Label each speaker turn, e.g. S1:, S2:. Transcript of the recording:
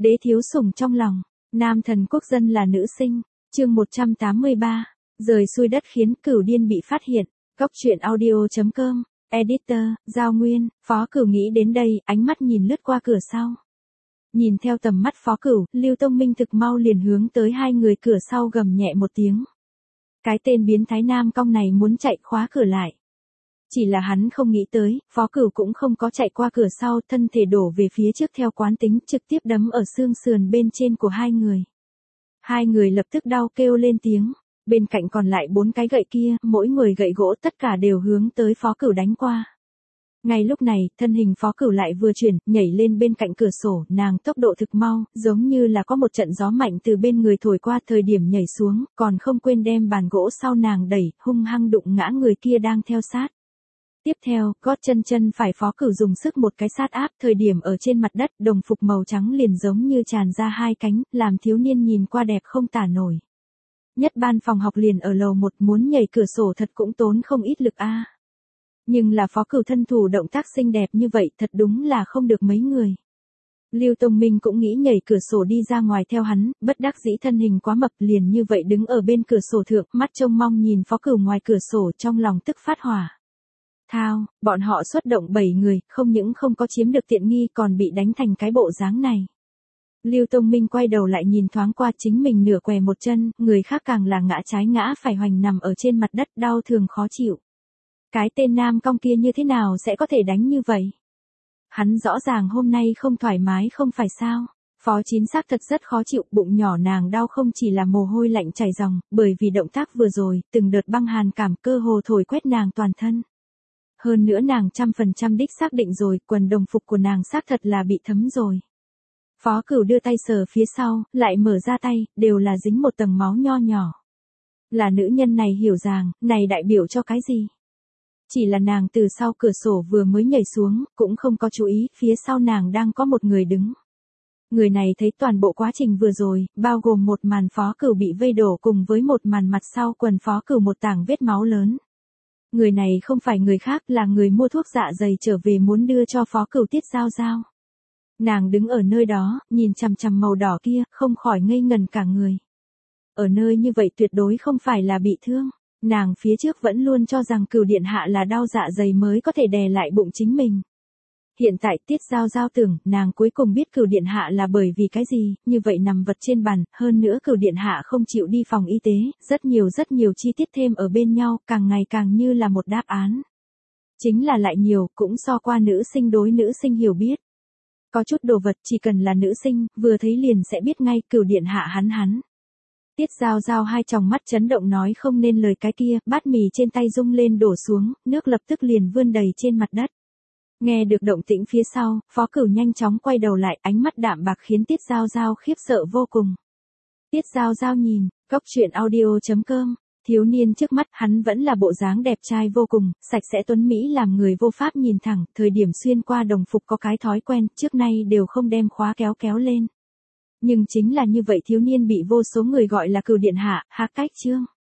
S1: Đế thiếu sủng trong lòng, nam thần quốc dân là nữ sinh, chương 183, rời xuôi đất khiến Cửu Điên bị phát hiện, góc truyện audio.com, editor, Giao Nguyên, Phó Cửu nghĩ đến đây, ánh mắt nhìn lướt qua cửa sau. Nhìn theo tầm mắt Phó Cửu, Lưu Tông Minh thực mau liền hướng tới hai người cửa sau gầm nhẹ một tiếng. Cái tên biến thái nam cong này muốn chạy khóa cửa lại. Chỉ là hắn không nghĩ tới, Phó Cửu cũng không có chạy qua cửa sau, thân thể đổ về phía trước theo quán tính, trực tiếp đấm ở xương sườn bên trên của hai người. Hai người lập tức đau kêu lên tiếng, bên cạnh còn lại 4 cái gậy kia, mỗi người gậy gỗ tất cả đều hướng tới Phó Cửu đánh qua. Ngay lúc này, thân hình Phó Cửu lại vừa chuyển, nhảy lên bên cạnh cửa sổ, nàng tốc độ thực mau, giống như là có một trận gió mạnh từ bên người thổi qua, thời điểm nhảy xuống, còn không quên đem bàn gỗ sau nàng đẩy, hung hăng đụng ngã người kia đang theo sát. Tiếp theo, gót chân phải Phó Cửu dùng sức một cái sát áp, thời điểm ở trên mặt đất, đồng phục màu trắng liền giống như tràn ra hai cánh, làm thiếu niên nhìn qua đẹp không tả nổi. Nhất ban phòng học liền ở lầu 1, muốn nhảy cửa sổ thật cũng tốn không ít lực a. Nhưng là Phó Cửu thân thủ động tác xinh đẹp như vậy, thật đúng là không được mấy người. Lưu Tông Minh cũng nghĩ nhảy cửa sổ đi ra ngoài theo hắn, bất đắc dĩ thân hình quá mập, liền như vậy đứng ở bên cửa sổ thượng, mắt trông mong nhìn Phó Cửu ngoài cửa sổ, trong lòng tức phát hỏa. Thao, bọn họ xuất động 7 người, không những không có chiếm được tiện nghi còn bị đánh thành cái bộ dáng này. Lưu Tông Minh quay đầu lại nhìn thoáng qua chính mình nửa què một chân, người khác càng là ngã trái ngã phải hoành nằm ở trên mặt đất đau thường khó chịu. Cái tên nam cong kia như thế nào sẽ có thể đánh như vậy? Hắn rõ ràng hôm nay không thoải mái không phải sao? Phó Chín xác thật rất khó chịu, bụng nhỏ nàng đau không chỉ là mồ hôi lạnh chảy ròng, bởi vì động tác vừa rồi, từng đợt băng hàn cảm cơ hồ thổi quét nàng toàn thân. Hơn nữa nàng 100% đích xác định rồi, quần đồng phục của nàng xác thật là bị thấm rồi. Phó Cửu đưa tay sờ phía sau, lại mở ra tay, đều là dính một tầng máu nho nhỏ. Là nữ nhân này hiểu rằng, này đại biểu cho cái gì? Chỉ là nàng từ sau cửa sổ vừa mới nhảy xuống, cũng không có chú ý, phía sau nàng đang có một người đứng. Người này thấy toàn bộ quá trình vừa rồi, bao gồm một màn Phó Cửu bị vây đổ cùng với một màn mặt sau quần Phó Cửu một tảng vết máu lớn. Người này không phải người khác, là người mua thuốc dạ dày trở về muốn đưa cho Phó Cửu Tiết Giao Giao. Nàng đứng ở nơi đó, nhìn chằm chằm màu đỏ kia, không khỏi ngây ngần cả người. Ở nơi như vậy tuyệt đối không phải là bị thương. Nàng phía trước vẫn luôn cho rằng Cửu điện hạ là đau dạ dày mới có thể đè lại bụng chính mình. Hiện tại Tiết Giao Giao tưởng, nàng cuối cùng biết Cửu điện hạ là bởi vì cái gì, như vậy nằm vật trên bàn, hơn nữa Cửu điện hạ không chịu đi phòng y tế, rất nhiều chi tiết thêm ở bên nhau, càng ngày càng như là một đáp án. Chính là lại nhiều, cũng so qua nữ sinh đối nữ sinh hiểu biết. Có chút đồ vật chỉ cần là nữ sinh, vừa thấy liền sẽ biết ngay Cửu điện hạ hắn. Tiết Giao Giao hai tròng mắt chấn động nói không nên lời cái kia, bát mì trên tay rung lên đổ xuống, nước lập tức liền vươn đầy trên mặt đất. Nghe được động tĩnh phía sau, Phó Cửu nhanh chóng quay đầu lại, ánh mắt đạm bạc khiến Tiết Giao Giao khiếp sợ vô cùng. Tiết Giao Giao nhìn, góc truyện audio.com, thiếu niên trước mắt hắn vẫn là bộ dáng đẹp trai vô cùng, sạch sẽ tuấn Mỹ làm người vô pháp nhìn thẳng, thời điểm xuyên qua đồng phục có cái thói quen, trước nay đều không đem khóa kéo lên. Nhưng chính là như vậy thiếu niên bị vô số người gọi là Cửu điện hạ, há cách chương.